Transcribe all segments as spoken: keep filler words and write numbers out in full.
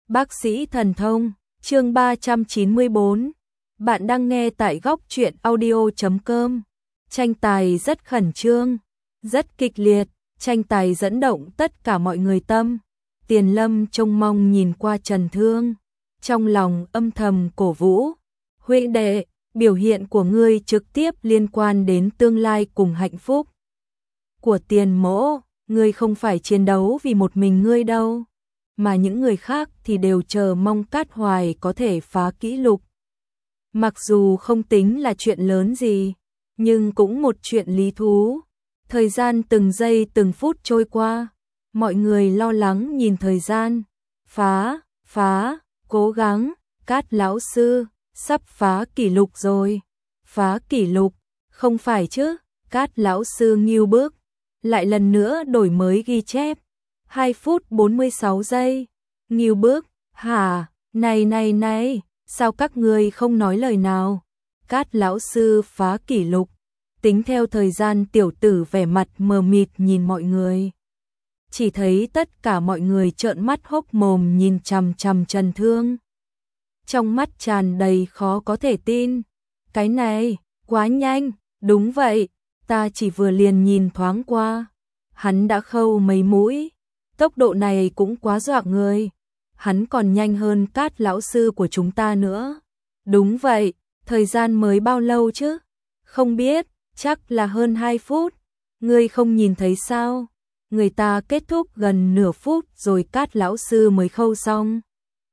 Bác sĩ thần thông, chương ba trăm chín mươi bốn. Bạn đang nghe tại góc truyện audio chấm com. Tranh tài rất khẩn trương, rất kịch liệt, tranh tài dẫn động tất cả mọi người tâm. Tiền Lâm trông mong nhìn qua Trần Thương, trong lòng âm thầm cổ vũ. Huynh đệ, biểu hiện của ngươi trực tiếp liên quan đến tương lai cùng hạnh phúc của Tiền Mỗ, ngươi không phải chiến đấu vì một mình ngươi đâu, mà những người khác thì đều chờ mong Cát Hoài có thể phá kỷ lục. Mặc dù không tính là chuyện lớn gì, nhưng cũng một chuyện lý thú. Thời gian từng giây từng phút trôi qua, mọi người lo lắng nhìn thời gian. Phá, phá, cố gắng, Cát lão sư, sắp phá kỷ lục rồi. Phá kỷ lục, không phải chứ? Cát lão sư nghiêu bước, lại lần nữa đổi mới ghi chép. hai phút bốn mươi sáu giây. Nghiêu bước, hả, này này này, sao các ngươi không nói lời nào? Cát lão sư phá kỷ lục. Tính theo thời gian, tiểu tử vẻ mặt mờ mịt nhìn mọi người. Chỉ thấy tất cả mọi người trợn mắt hốc mồm nhìn chằm chằm Trần Thương. Trong mắt tràn đầy khó có thể tin. Cái này, quá nhanh, đúng vậy, ta chỉ vừa liền nhìn thoáng qua. Hắn đã khâu mấy mũi, tốc độ này cũng quá dọa người. Hắn còn nhanh hơn Cát lão sư của chúng ta nữa. Đúng vậy, thời gian mới bao lâu chứ? Không biết, chắc là hơn hai phút. Ngươi không nhìn thấy sao? Người ta kết thúc gần nửa phút rồi Cát lão sư mới khâu xong.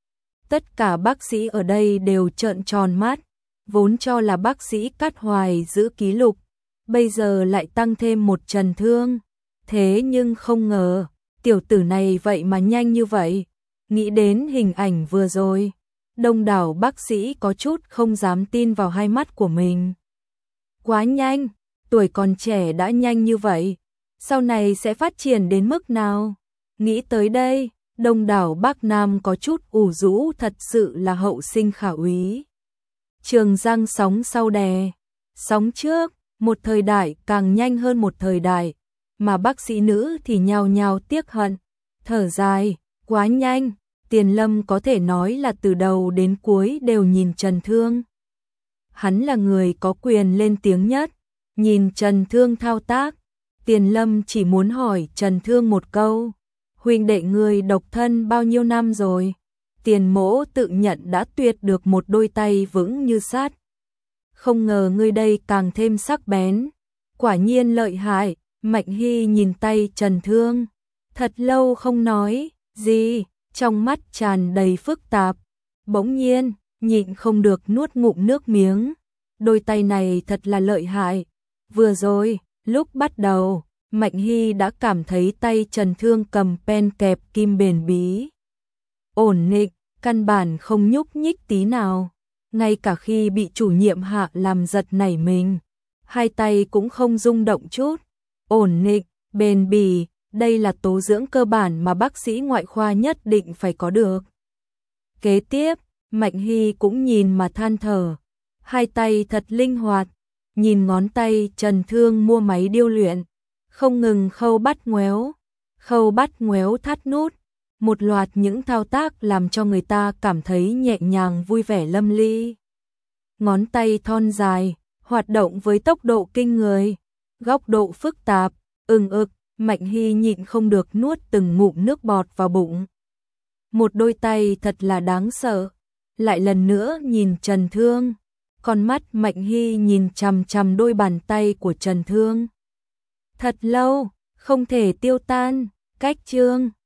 Tất cả bác sĩ ở đây đều trợn tròn mắt, vốn cho là bác sĩ Cát Hoài giữ kỷ lục, bây giờ lại tăng thêm một Trần Thương. Thế nhưng không ngờ, tiểu tử này vậy mà nhanh như vậy. Nghĩ đến hình ảnh vừa rồi, đông đảo bác sĩ có chút không dám tin vào hai mắt của mình. Quá nhanh, tuổi còn trẻ đã nhanh như vậy, sau này sẽ phát triển đến mức nào? Nghĩ tới đây, đông đảo bác nam có chút ủ rũ, thật sự là hậu sinh khả úy. Trường Giang sóng sau đè, sóng trước, một thời đại càng nhanh hơn một thời đại, mà bác sĩ nữ thì nhao nhao tiếc hận, thở dài, quá nhanh. Tiền Lâm có thể nói là từ đầu đến cuối đều nhìn Trần Thương. Hắn là người có quyền lên tiếng nhất, nhìn Trần Thương thao tác. Tiền Lâm chỉ muốn hỏi Trần Thương một câu, huynh đệ ngươi độc thân bao nhiêu năm rồi? Tiền Mỗ tự nhận đã tuyệt được một đôi tay vững như sắt. Không ngờ ngươi đây càng thêm sắc bén, quả nhiên lợi hại. Mạnh Hy nhìn tay Trần Thương, thật lâu không nói gì, trong mắt tràn đầy phức tạp, bỗng nhiên nhịn không được nuốt ngụm nước miếng. Đôi tay này thật là lợi hại. Vừa rồi, lúc bắt đầu, Mạnh Hy đã cảm thấy tay Trần Thương cầm pen kẹp kim bền bí, ổn định, căn bản không nhúc nhích tí nào. Ngay cả khi bị chủ nhiệm hạ làm giật nảy mình, hai tay cũng không rung động chút. Ổn định, bền bỉ, đây là tố dưỡng cơ bản mà bác sĩ ngoại khoa nhất định phải có được. Kế tiếp, Mạnh Hy cũng nhìn mà than thở, hai tay thật linh hoạt, nhìn ngón tay Trần Thương mua máy điêu luyện, không ngừng khâu bắt ngoéo, khâu bắt ngoéo thắt nút, một loạt những thao tác làm cho người ta cảm thấy nhẹ nhàng vui vẻ lâm ly. Ngón tay thon dài, hoạt động với tốc độ kinh người, góc độ phức tạp, ừng ực. Mạnh Hy nhịn không được nuốt từng ngụm nước bọt vào bụng. Một đôi tay thật là đáng sợ. Lại lần nữa nhìn Trần Thương, con mắt Mạnh Hy nhìn chằm chằm đôi bàn tay của Trần Thương. Thật lâu, không thể tiêu tan. Cách chương